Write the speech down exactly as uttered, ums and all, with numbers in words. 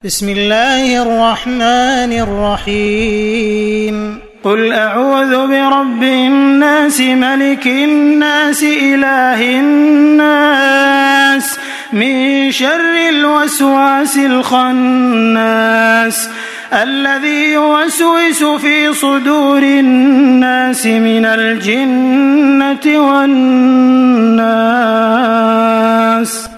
بسم الله الرحمن الرحيم قل أعوذ برب الناس ملك الناس إله الناس من شر الوسواس الخناس الذي يوسوس في صدور الناس من الجنة والناس.